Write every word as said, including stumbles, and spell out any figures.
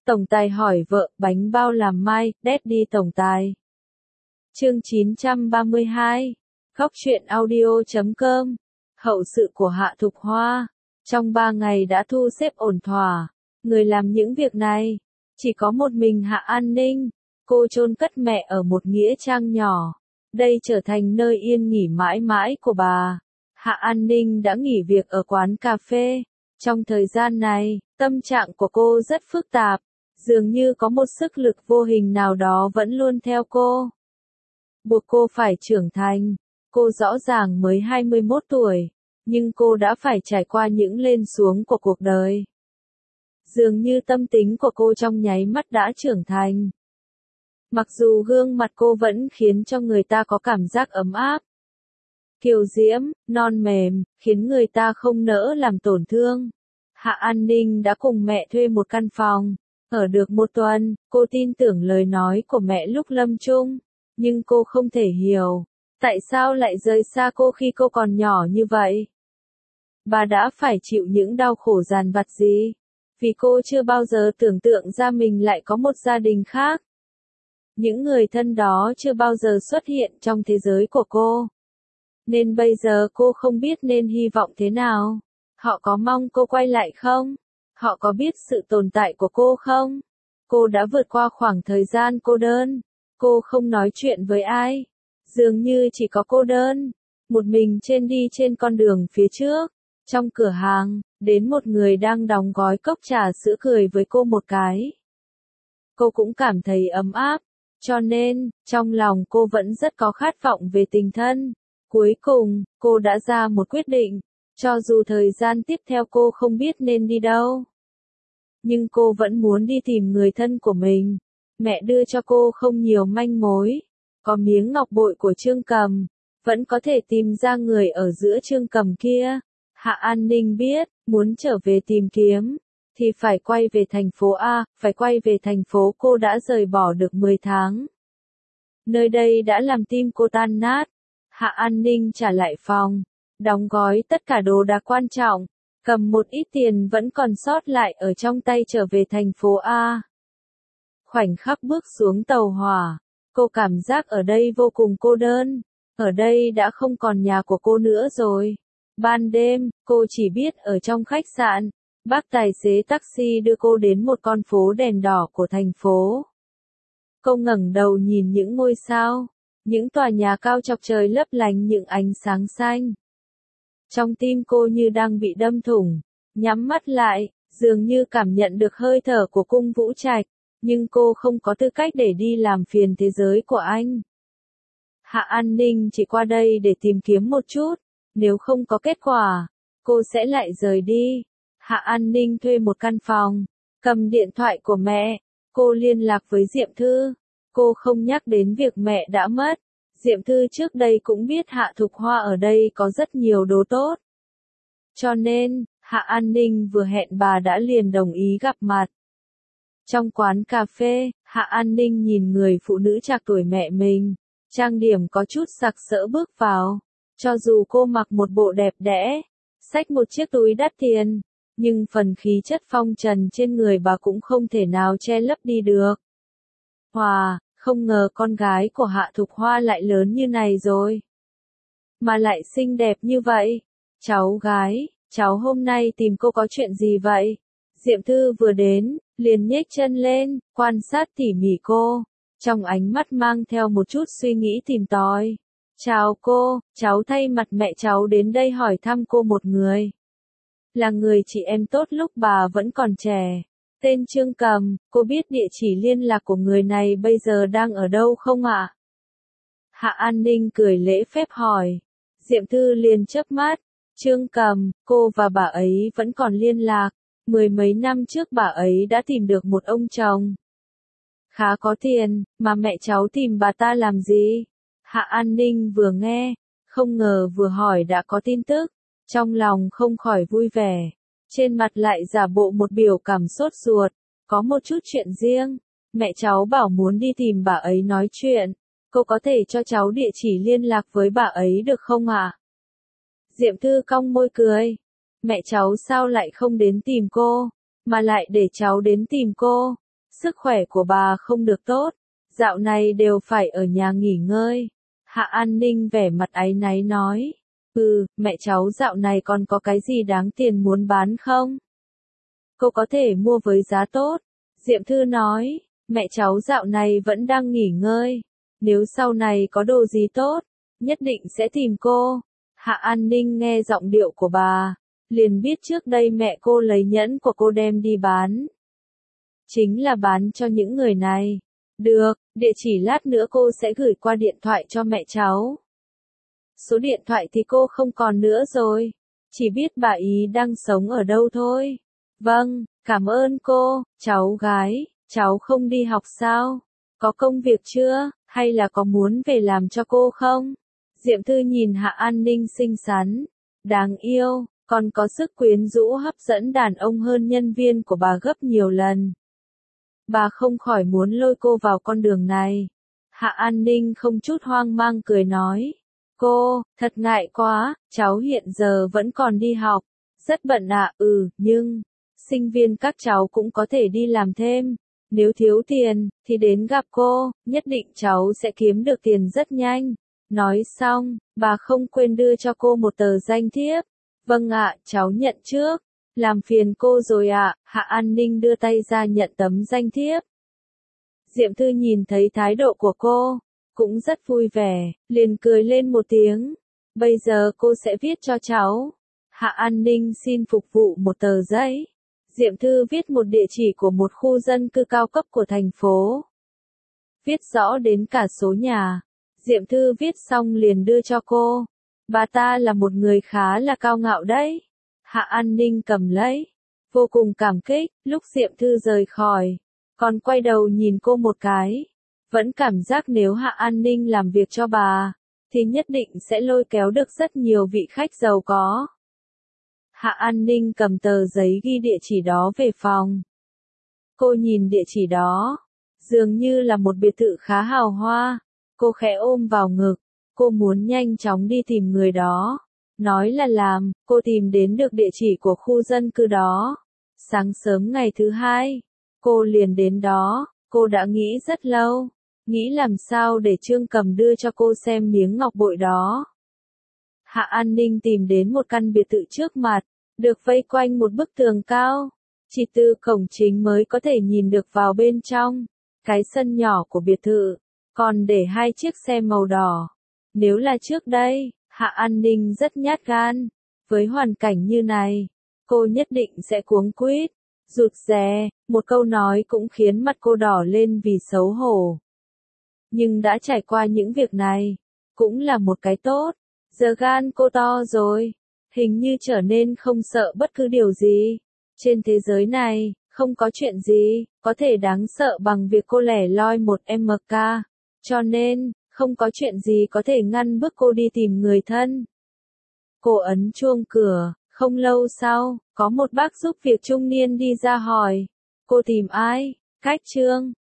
Tổng tài hỏi vợ, bánh bao làm mai, Daddy tổng tài. Chương chín trăm ba mươi hai. Góc truyện audio chấm com. Hậu sự của Hạ Thục Hoa. Trong ba ngày đã thu xếp ổn thỏa. Người làm những việc này. Chỉ có một mình Hạ An Ninh. Cô chôn cất mẹ ở một nghĩa trang nhỏ. Đây trở thành nơi yên nghỉ mãi mãi của bà. Hạ An Ninh đã nghỉ việc ở quán cà phê. Trong thời gian này, tâm trạng của cô rất phức tạp. Dường như có một sức lực vô hình nào đó vẫn luôn theo cô. Buộc cô phải trưởng thành. Cô rõ ràng mới hai mươi mốt tuổi, nhưng cô đã phải trải qua những lên xuống của cuộc đời. Dường như tâm tính của cô trong nháy mắt đã trưởng thành. Mặc dù gương mặt cô vẫn khiến cho người ta có cảm giác ấm áp, kiều diễm, non mềm, khiến người ta không nỡ làm tổn thương. Hạ An Ninh đã cùng mẹ thuê một căn phòng. Ở được một tuần, cô tin tưởng lời nói của mẹ lúc lâm chung, nhưng cô không thể hiểu, tại sao lại rời xa cô khi cô còn nhỏ như vậy. Bà đã phải chịu những đau khổ dằn vặt gì? Vì cô chưa bao giờ tưởng tượng ra mình lại có một gia đình khác. Những người thân đó chưa bao giờ xuất hiện trong thế giới của cô. Nên bây giờ cô không biết nên hy vọng thế nào. Họ có mong cô quay lại không? Họ có biết sự tồn tại của cô không? Cô đã vượt qua khoảng thời gian cô đơn. Cô không nói chuyện với ai. Dường như chỉ có cô đơn. Một mình trên đi trên con đường phía trước. Trong cửa hàng, đến một người đang đóng gói cốc trà sữa cười với cô một cái. Cô cũng cảm thấy ấm áp. Cho nên, trong lòng cô vẫn rất có khát vọng về tình thân. Cuối cùng, cô đã ra một quyết định. Cho dù thời gian tiếp theo cô không biết nên đi đâu. Nhưng cô vẫn muốn đi tìm người thân của mình. Mẹ đưa cho cô không nhiều manh mối. Có miếng ngọc bội của Trương Cầm. Vẫn có thể tìm ra người ở giữa Trương Cầm kia. Hạ An Ninh biết, muốn trở về tìm kiếm. Thì phải quay về thành phố A, phải quay về thành phố cô đã rời bỏ được mười tháng. Nơi đây đã làm tim cô tan nát. Hạ An Ninh trả lại phòng. Đóng gói tất cả đồ đạc quan trọng, cầm một ít tiền vẫn còn sót lại ở trong tay trở về thành phố A. Khoảnh khắc bước xuống tàu hỏa, cô cảm giác ở đây vô cùng cô đơn, ở đây đã không còn nhà của cô nữa rồi. Ban đêm, cô chỉ biết ở trong khách sạn, bác tài xế taxi đưa cô đến một con phố đèn đỏ của thành phố. Cô ngẩng đầu nhìn những ngôi sao, những tòa nhà cao chọc trời lấp lánh những ánh sáng xanh. Trong tim cô như đang bị đâm thủng, nhắm mắt lại, dường như cảm nhận được hơi thở của cung Vũ Trạch, nhưng cô không có tư cách để đi làm phiền thế giới của anh. Hạ An Ninh chỉ qua đây để tìm kiếm một chút, nếu không có kết quả, cô sẽ lại rời đi. Hạ An Ninh thuê một căn phòng, cầm điện thoại của mẹ, cô liên lạc với Diệm Thư, cô không nhắc đến việc mẹ đã mất. Diệm Thư trước đây cũng biết Hạ Thục Hoa ở đây có rất nhiều đồ tốt. Cho nên, Hạ An Ninh vừa hẹn bà đã liền đồng ý gặp mặt. Trong quán cà phê, Hạ An Ninh nhìn người phụ nữ trạc tuổi mẹ mình, trang điểm có chút sặc sỡ bước vào. Cho dù cô mặc một bộ đẹp đẽ, xách một chiếc túi đắt tiền, nhưng phần khí chất phong trần trên người bà cũng không thể nào che lấp đi được. Hòa, không ngờ con gái của Hạ Thục Hoa lại lớn như này rồi. Mà lại xinh đẹp như vậy. Cháu gái, cháu hôm nay tìm cô có chuyện gì vậy? Diệm Thư vừa đến, liền nhếch chân lên, quan sát tỉ mỉ cô. Trong ánh mắt mang theo một chút suy nghĩ tìm tòi. Chào cô, cháu thay mặt mẹ cháu đến đây hỏi thăm cô một người. Là người chị em tốt lúc bà vẫn còn trẻ. Tên Trương Cầm, cô biết địa chỉ liên lạc của người này bây giờ đang ở đâu không ạ? Hạ An Ninh cười lễ phép hỏi. Diệm Thư liền chớp mắt. Trương Cầm, cô và bà ấy vẫn còn liên lạc. Mười mấy năm trước bà ấy đã tìm được một ông chồng khá có tiền, mà mẹ cháu tìm bà ta làm gì? Hạ An Ninh vừa nghe, không ngờ vừa hỏi đã có tin tức. Trong lòng không khỏi vui vẻ. Trên mặt lại giả bộ một biểu cảm sốt ruột, có một chút chuyện riêng, mẹ cháu bảo muốn đi tìm bà ấy nói chuyện, cô có thể cho cháu địa chỉ liên lạc với bà ấy được không ạ? À? Diệm Thư cong môi cười, mẹ cháu sao lại không đến tìm cô, mà lại để cháu đến tìm cô, Sức khỏe của bà không được tốt, dạo này đều phải ở nhà nghỉ ngơi. Hạ An Ninh vẻ mặt áy náy nói. Ừ, mẹ cháu dạo này còn có cái gì đáng tiền muốn bán không? Cô có thể mua với giá tốt. Diệm Thư nói, mẹ cháu dạo này vẫn đang nghỉ ngơi. Nếu sau này có đồ gì tốt, nhất định sẽ tìm cô. Hạ An Ninh nghe giọng điệu của bà, liền biết trước đây mẹ cô lấy nhẫn của cô đem đi bán. Chính là bán cho những người này. Được, địa chỉ lát nữa cô sẽ gửi qua điện thoại cho mẹ cháu. Số điện thoại thì cô không còn nữa rồi, chỉ biết bà ý đang sống ở đâu thôi. Vâng, cảm ơn cô, cháu gái, cháu không đi học sao? Có công việc chưa, hay là có muốn về làm cho cô không? Diệm Thư nhìn Hạ An Ninh xinh xắn, đáng yêu, còn có sức quyến rũ hấp dẫn đàn ông hơn nhân viên của bà gấp nhiều lần. Bà không khỏi muốn lôi cô vào con đường này. Hạ An Ninh không chút hoang mang cười nói. Cô, thật ngại quá, cháu hiện giờ vẫn còn đi học. Rất bận ạ, à, ừ, nhưng, sinh viên các cháu cũng có thể đi làm thêm. Nếu thiếu tiền, thì đến gặp cô, nhất định cháu sẽ kiếm được tiền rất nhanh. Nói xong, bà không quên đưa cho cô một tờ danh thiếp. Vâng ạ, cháu nhận trước. Làm phiền cô rồi ạ, à. Hạ An Ninh đưa tay ra nhận tấm danh thiếp. Diệm Thư nhìn thấy thái độ của cô, cũng rất vui vẻ, liền cười lên một tiếng. Bây giờ cô sẽ viết cho cháu. Hạ An Ninh xin phục vụ một tờ giấy. Diệm Thư viết một địa chỉ của một khu dân cư cao cấp của thành phố. Viết rõ đến cả số nhà. Diệm Thư viết xong liền đưa cho cô. Bà ta là một người khá là cao ngạo đấy. Hạ An Ninh cầm lấy, vô cùng cảm kích. Lúc Diệm Thư rời khỏi, còn quay đầu nhìn cô một cái. Vẫn cảm giác nếu Hạ An Ninh làm việc cho bà, thì nhất định sẽ lôi kéo được rất nhiều vị khách giàu có. Hạ An Ninh cầm tờ giấy ghi địa chỉ đó về phòng. Cô nhìn địa chỉ đó, dường như là một biệt thự khá hào hoa. Cô khẽ ôm vào ngực, cô muốn nhanh chóng đi tìm người đó. Nói là làm, cô tìm đến được địa chỉ của khu dân cư đó. Sáng sớm ngày thứ hai, cô liền đến đó. Cô đã nghĩ rất lâu, nghĩ làm sao để Trương Cầm đưa cho cô xem miếng ngọc bội đó. Hạ An Ninh tìm đến một căn biệt thự trước mặt, được vây quanh một bức tường cao. Chỉ từ cổng chính mới có thể nhìn được vào bên trong. Cái sân nhỏ của biệt thự, còn để hai chiếc xe màu đỏ. Nếu là trước đây, Hạ An Ninh rất nhát gan. Với hoàn cảnh như này, cô nhất định sẽ cuống quýt, rụt rè, một câu nói cũng khiến mặt cô đỏ lên vì xấu hổ. Nhưng đã trải qua những việc này, cũng là một cái tốt. Giờ gan cô to rồi, hình như trở nên không sợ bất cứ điều gì. Trên thế giới này, không có chuyện gì có thể đáng sợ bằng việc cô lẻ loi một em ca. Cho nên, không có chuyện gì có thể ngăn bước cô đi tìm người thân. Cô ấn chuông cửa, không lâu sau, có một bác giúp việc trung niên đi ra hỏi. Cô tìm ai? Khách Trương.